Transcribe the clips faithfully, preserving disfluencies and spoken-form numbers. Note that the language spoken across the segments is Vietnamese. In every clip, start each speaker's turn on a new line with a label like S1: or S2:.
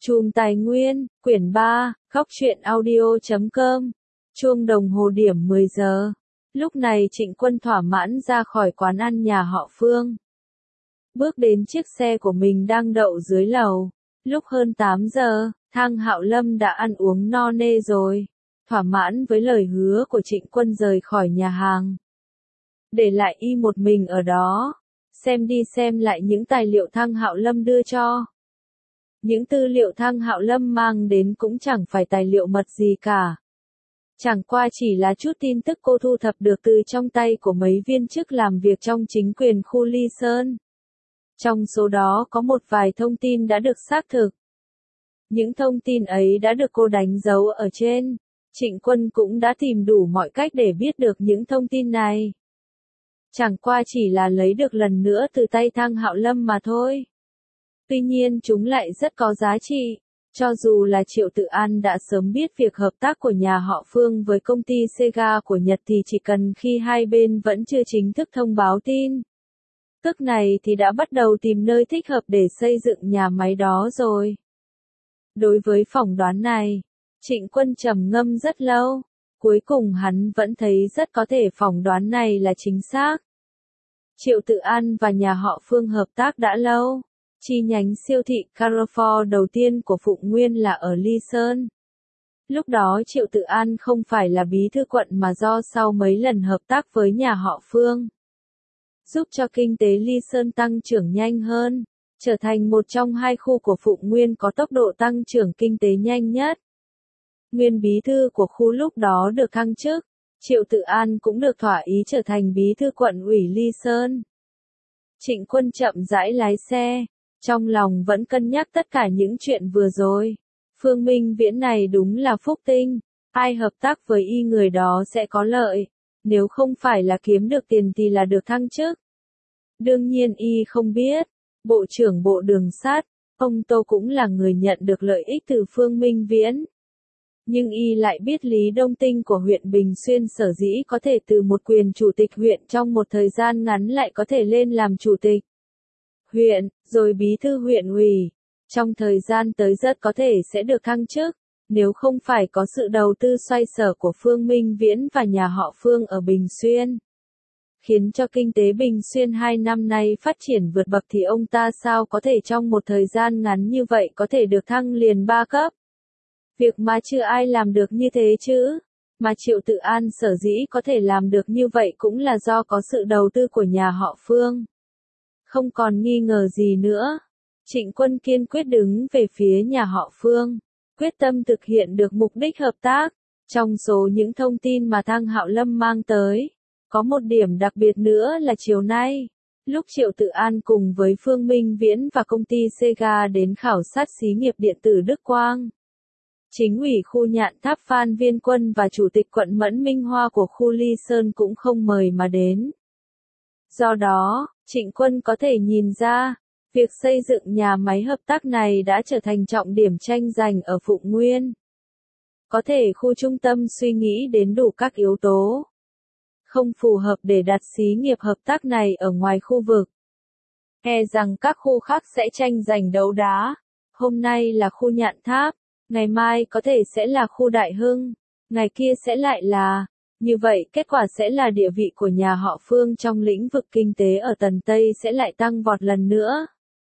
S1: Chùm Tài Nguyên, quyển ba, góc truyện audio chấm com. Chuông đồng hồ điểm mười giờ. Lúc này Trịnh Quân thỏa mãn ra khỏi quán ăn nhà họ Phương. Bước đến chiếc xe của mình đang đậu dưới lầu. Lúc hơn tám giờ, Thang Hạo Lâm đã ăn uống no nê rồi. Thỏa mãn với lời hứa của Trịnh Quân rời khỏi nhà hàng. Để lại y một mình ở đó. Xem đi xem lại những tài liệu Thang Hạo Lâm đưa cho. Những tư liệu Thang Hạo Lâm mang đến cũng chẳng phải tài liệu mật gì cả. Chẳng qua chỉ là chút tin tức cô thu thập được từ trong tay của mấy viên chức làm việc trong chính quyền khu Ly Sơn. Trong số đó có một vài thông tin đã được xác thực. Những thông tin ấy đã được cô đánh dấu ở trên. Trịnh Quân cũng đã tìm đủ mọi cách để biết được những thông tin này. Chẳng qua chỉ là lấy được lần nữa từ tay Thang Hạo Lâm mà thôi. Tuy nhiên chúng lại rất có giá trị. Cho dù là Triệu Tự An đã sớm biết việc hợp tác của nhà họ Phương với công ty Sega của Nhật thì chỉ cần khi hai bên vẫn chưa chính thức thông báo tin. Tức này thì đã bắt đầu tìm nơi thích hợp để xây dựng nhà máy đó rồi. Đối với phỏng đoán này, Trịnh Quân trầm ngâm rất lâu. Cuối cùng hắn vẫn thấy rất có thể phỏng đoán này là chính xác. Triệu Tự An và nhà họ Phương hợp tác đã lâu. Chi nhánh siêu thị Carrefour đầu tiên của Phụng Nguyên là ở Ly Sơn. Lúc đó Triệu Tự An không phải là bí thư quận mà do sau mấy lần hợp tác với nhà họ Phương. Giúp cho kinh tế Ly Sơn tăng trưởng nhanh hơn, trở thành một trong hai khu của Phụng Nguyên có tốc độ tăng trưởng kinh tế nhanh nhất. Nguyên bí thư của khu lúc đó được thăng chức, Triệu Tự An cũng được thỏa ý trở thành bí thư quận ủy Ly Sơn. Trịnh Quân chậm rãi lái xe. Trong lòng vẫn cân nhắc tất cả những chuyện vừa rồi. Phương Minh Viễn này đúng là phúc tinh. Ai hợp tác với y người đó sẽ có lợi. Nếu không phải là kiếm được tiền thì là được thăng chức. Đương nhiên y không biết. Bộ trưởng Bộ Đường sắt, ông Tô cũng là người nhận được lợi ích từ Phương Minh Viễn. Nhưng y lại biết Lý Đông Tinh của huyện Bình Xuyên sở dĩ có thể từ một quyền chủ tịch huyện trong một thời gian ngắn lại có thể lên làm chủ tịch huyện, rồi bí thư huyện ủy. Trong thời gian tới rất có thể sẽ được thăng chức, nếu không phải có sự đầu tư xoay sở của Phương Minh Viễn và nhà họ Phương ở Bình Xuyên. Khiến cho kinh tế Bình Xuyên hai năm nay phát triển vượt bậc thì ông ta sao có thể trong một thời gian ngắn như vậy có thể được thăng liền ba cấp. Việc mà chưa ai làm được như thế chứ. Mà Triệu Tự An sở dĩ có thể làm được như vậy cũng là do có sự đầu tư của nhà họ Phương. Không còn nghi ngờ gì nữa. Trịnh Quân kiên quyết đứng về phía nhà họ Phương, quyết tâm thực hiện được mục đích hợp tác. Trong số những thông tin mà Thang Hạo Lâm mang tới, có một điểm đặc biệt nữa là chiều nay, lúc Triệu Tự An cùng với Phương Minh Viễn và công ty Sega đến khảo sát xí nghiệp điện tử Đức Quang. Chính ủy khu Nhạn Tháp Phan Viên Quân và Chủ tịch quận Mẫn Minh Hoa của khu Ly Sơn cũng không mời mà đến. Do đó, Trịnh Quân có thể nhìn ra, việc xây dựng nhà máy hợp tác này đã trở thành trọng điểm tranh giành ở Phụng Nguyên. Có thể khu trung tâm suy nghĩ đến đủ các yếu tố. Không phù hợp để đặt xí nghiệp hợp tác này ở ngoài khu vực. E rằng các khu khác sẽ tranh giành đấu đá. Hôm nay là khu Nhạn Tháp, ngày mai có thể sẽ là khu Đại Hưng, ngày kia sẽ lại là... Như vậy kết quả sẽ là địa vị của nhà họ Phương trong lĩnh vực kinh tế ở Tần Tây sẽ lại tăng vọt lần nữa.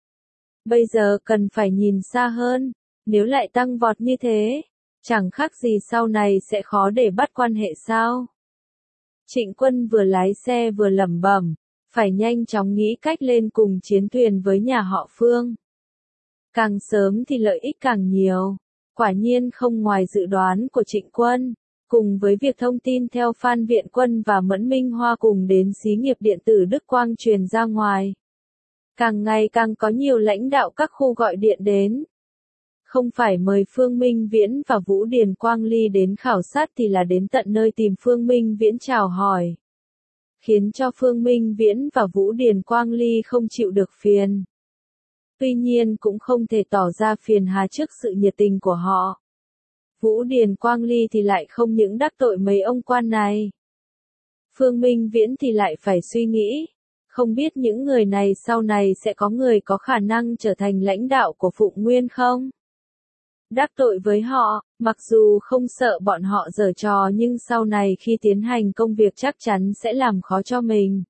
S1: Bây giờ cần phải nhìn xa hơn, nếu lại tăng vọt như thế, chẳng khác gì sau này sẽ khó để bắt quan hệ sao. Trịnh Quân vừa lái xe vừa lẩm bẩm, phải nhanh chóng nghĩ cách lên cùng chiến thuyền với nhà họ Phương. Càng sớm thì lợi ích càng nhiều, quả nhiên không ngoài dự đoán của Trịnh Quân. Cùng với việc thông tin theo Phan Viện Quân và Mẫn Minh Hoa cùng đến xí nghiệp điện tử Đức Quang truyền ra ngoài. Càng ngày càng có nhiều lãnh đạo các khu gọi điện đến. Không phải mời Phương Minh Viễn và Vũ Điền Quang Ly đến khảo sát thì là đến tận nơi tìm Phương Minh Viễn chào hỏi. Khiến cho Phương Minh Viễn và Vũ Điền Quang Ly không chịu được phiền. Tuy nhiên cũng không thể tỏ ra phiền hà trước sự nhiệt tình của họ. Vũ Điền Quang Ly thì lại không những đắc tội mấy ông quan này. Phương Minh Viễn thì lại phải suy nghĩ, không biết những người này sau này sẽ có người có khả năng trở thành lãnh đạo của Phụng Nguyên không? đắc tội với họ, mặc dù không sợ bọn họ giở trò nhưng sau này khi tiến hành công việc chắc chắn sẽ làm khó cho mình.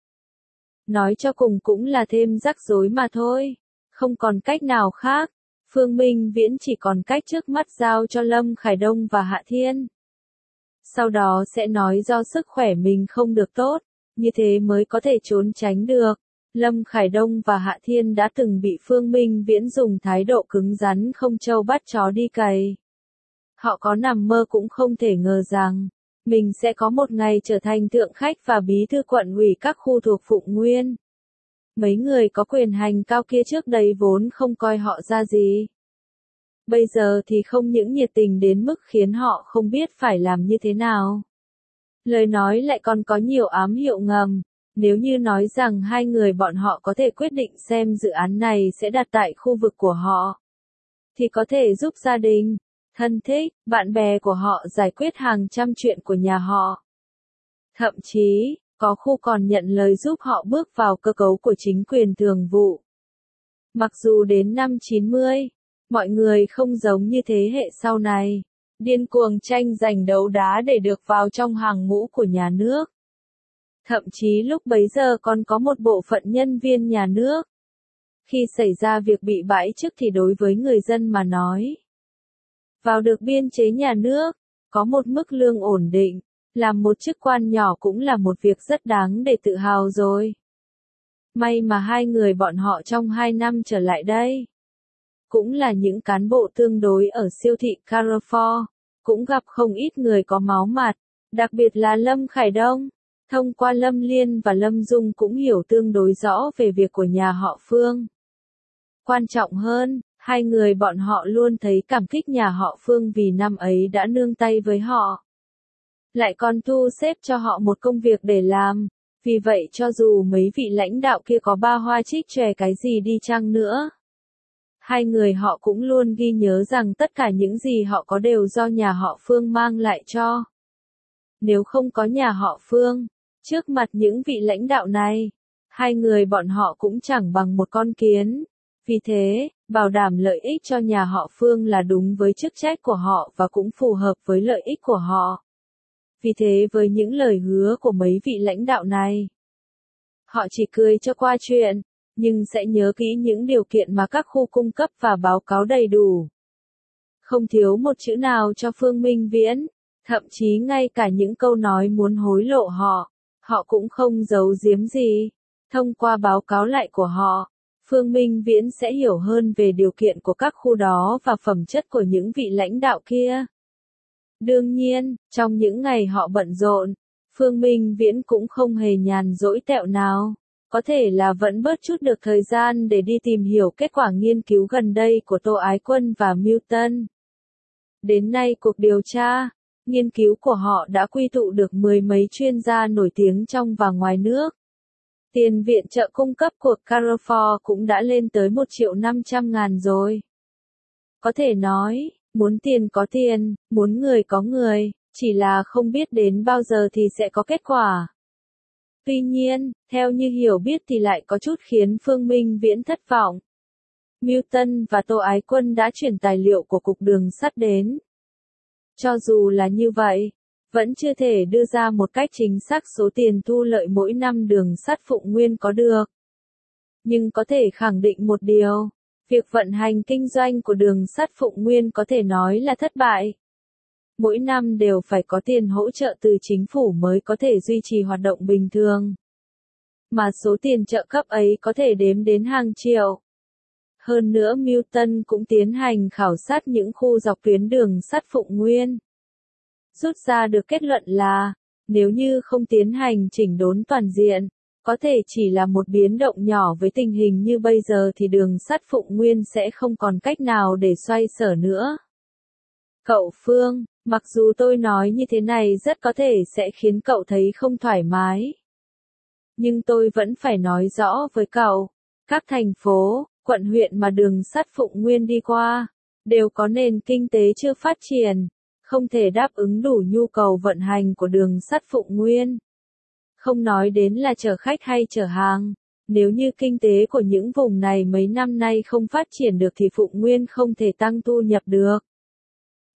S1: Nói cho cùng cũng là thêm rắc rối mà thôi, không còn cách nào khác. Phương Minh Viễn chỉ còn cách trước mắt giao cho Lâm Khải Đông và Hạ Thiên. Sau đó sẽ nói do sức khỏe mình không được tốt, như thế mới có thể trốn tránh được. Lâm Khải Đông và Hạ Thiên đã từng bị Phương Minh Viễn dùng thái độ cứng rắn không trâu bắt chó đi cày. Họ có nằm mơ cũng không thể ngờ rằng, mình sẽ có một ngày trở thành thượng khách và bí thư quận ủy các khu thuộc Phụng Nguyên. Mấy người có quyền hành cao kia trước đây vốn không coi họ ra gì. Bây giờ thì không những nhiệt tình đến mức khiến họ không biết phải làm như thế nào. Lời nói lại còn có nhiều ám hiệu ngầm. Nếu như nói rằng hai người bọn họ có thể quyết định xem dự án này sẽ đặt tại khu vực của họ, thì có thể giúp gia đình, thân thích, bạn bè của họ giải quyết hàng trăm chuyện của nhà họ. Thậm chí, có khu còn nhận lời giúp họ bước vào cơ cấu của chính quyền thường vụ. Mặc dù đến năm chín mươi, mọi người không giống như thế hệ sau này, điên cuồng tranh giành đấu đá để được vào trong hàng ngũ của nhà nước. Thậm chí lúc bấy giờ còn có một bộ phận nhân viên nhà nước. Khi xảy ra việc bị bãi chức thì đối với người dân mà nói, vào được biên chế nhà nước, có một mức lương ổn định, làm một chức quan nhỏ cũng là một việc rất đáng để tự hào rồi. May mà hai người bọn họ trong hai năm trở lại đây, cũng là những cán bộ tương đối ở siêu thị Carrefour, cũng gặp không ít người có máu mặt, đặc biệt là Lâm Khải Đông. Thông qua Lâm Liên và Lâm Dung cũng hiểu tương đối rõ về việc của nhà họ Phương. Quan trọng hơn, hai người bọn họ luôn thấy cảm kích nhà họ Phương vì năm ấy đã nương tay với họ. Lại còn thu xếp cho họ một công việc để làm, vì vậy cho dù mấy vị lãnh đạo kia có ba hoa trích chòe cái gì đi chăng nữa, hai người họ cũng luôn ghi nhớ rằng tất cả những gì họ có đều do nhà họ Phương mang lại cho. Nếu không có nhà họ Phương, trước mặt những vị lãnh đạo này, hai người bọn họ cũng chẳng bằng một con kiến. Vì thế, bảo đảm lợi ích cho nhà họ Phương là đúng với chức trách của họ và cũng phù hợp với lợi ích của họ. Vì thế với những lời hứa của mấy vị lãnh đạo này, họ chỉ cười cho qua chuyện, nhưng sẽ nhớ kỹ những điều kiện mà các khu cung cấp và báo cáo đầy đủ. Không thiếu một chữ nào cho Phương Minh Viễn, thậm chí ngay cả những câu nói muốn hối lộ họ, họ cũng không giấu giếm gì. Thông qua báo cáo lại của họ, Phương Minh Viễn sẽ hiểu hơn về điều kiện của các khu đó và phẩm chất của những vị lãnh đạo kia. Đương nhiên, trong những ngày họ bận rộn, Phương Minh Viễn cũng không hề nhàn rỗi tẹo nào. Có thể là vẫn bớt chút được thời gian để đi tìm hiểu kết quả nghiên cứu gần đây của Tô Ái Quân và Milton. Đến nay cuộc điều tra, nghiên cứu của họ đã quy tụ được mười mấy chuyên gia nổi tiếng trong và ngoài nước. Tiền viện trợ cung cấp của Carrefour cũng đã lên tới một triệu năm trăm ngàn rồi. Có thể nói, muốn tiền có tiền, muốn người có người, chỉ là không biết đến bao giờ thì sẽ có kết quả. Tuy nhiên, theo như hiểu biết thì lại có chút khiến Phương Minh Viễn thất vọng. Milton và Tô Ái Quân đã chuyển tài liệu của Cục Đường sắt đến. Cho dù là như vậy, vẫn chưa thể đưa ra một cách chính xác số tiền thu lợi mỗi năm đường sắt Phụng Nguyên có được. Nhưng có thể khẳng định một điều, việc vận hành kinh doanh của đường sắt Phụng Nguyên có thể nói là thất bại. Mỗi năm đều phải có tiền hỗ trợ từ chính phủ mới có thể duy trì hoạt động bình thường. Mà số tiền trợ cấp ấy có thể đếm đến hàng triệu. Hơn nữa Milton cũng tiến hành khảo sát những khu dọc tuyến đường sắt Phụng Nguyên. Rút ra được kết luận là, nếu như không tiến hành chỉnh đốn toàn diện, có thể chỉ là một biến động nhỏ với tình hình như bây giờ thì đường sắt Phụng Nguyên sẽ không còn cách nào để xoay sở nữa. Cậu Phương, mặc dù tôi nói như thế này rất có thể sẽ khiến cậu thấy không thoải mái. Nhưng tôi vẫn phải nói rõ với cậu, các thành phố, quận huyện mà đường sắt Phụng Nguyên đi qua, đều có nền kinh tế chưa phát triển, không thể đáp ứng đủ nhu cầu vận hành của đường sắt Phụng Nguyên. Không nói đến là chở khách hay chở hàng, nếu như kinh tế của những vùng này mấy năm nay không phát triển được thì Phụng Nguyên không thể tăng thu nhập được.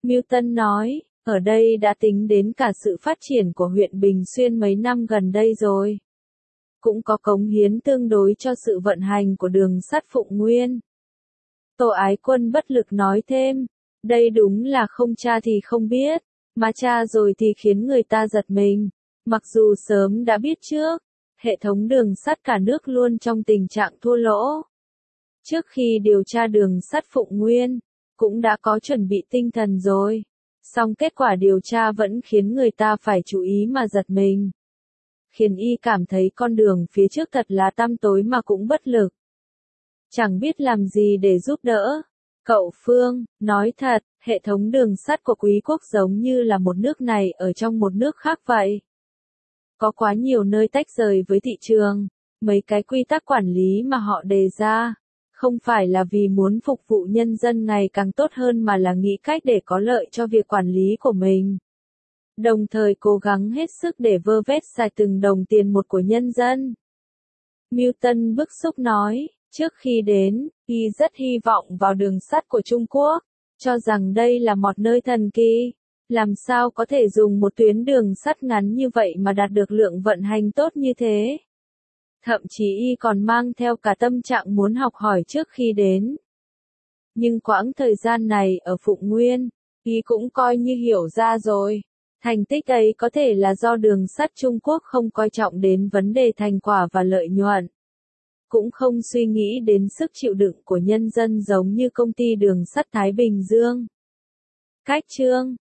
S1: Milton nói, ở đây đã tính đến cả sự phát triển của huyện Bình Xuyên mấy năm gần đây rồi. Cũng có cống hiến tương đối cho sự vận hành của đường sắt Phụng Nguyên. Tô Ái Quân bất lực nói thêm, đây đúng là không tra thì không biết, mà tra rồi thì khiến người ta giật mình. Mặc dù sớm đã biết trước, hệ thống đường sắt cả nước luôn trong tình trạng thua lỗ. Trước khi điều tra đường sắt Phụng Nguyên, cũng đã có chuẩn bị tinh thần rồi. Song kết quả điều tra vẫn khiến người ta phải chú ý mà giật mình. Khiến y cảm thấy con đường phía trước thật là tăm tối mà cũng bất lực. Chẳng biết làm gì để giúp đỡ. Cậu Phương, nói thật, hệ thống đường sắt của quý quốc giống như là một nước này ở trong một nước khác vậy. Có quá nhiều nơi tách rời với thị trường, mấy cái quy tắc quản lý mà họ đề ra, không phải là vì muốn phục vụ nhân dân ngày càng tốt hơn mà là nghĩ cách để có lợi cho việc quản lý của mình. Đồng thời cố gắng hết sức để vơ vét xài từng đồng tiền một của nhân dân. Milton bức xúc nói, trước khi đến, y rất hy vọng vào đường sắt của Trung Quốc, cho rằng đây là một nơi thần kỳ. Làm sao có thể dùng một tuyến đường sắt ngắn như vậy mà đạt được lượng vận hành tốt như thế? Thậm chí y còn mang theo cả tâm trạng muốn học hỏi trước khi đến. Nhưng quãng thời gian này ở Phụng Nguyên, y cũng coi như hiểu ra rồi. Thành tích ấy có thể là do đường sắt Trung Quốc không coi trọng đến vấn đề thành quả và lợi nhuận. Cũng không suy nghĩ đến sức chịu đựng của nhân dân giống như công ty đường sắt Thái Bình Dương. Cách chương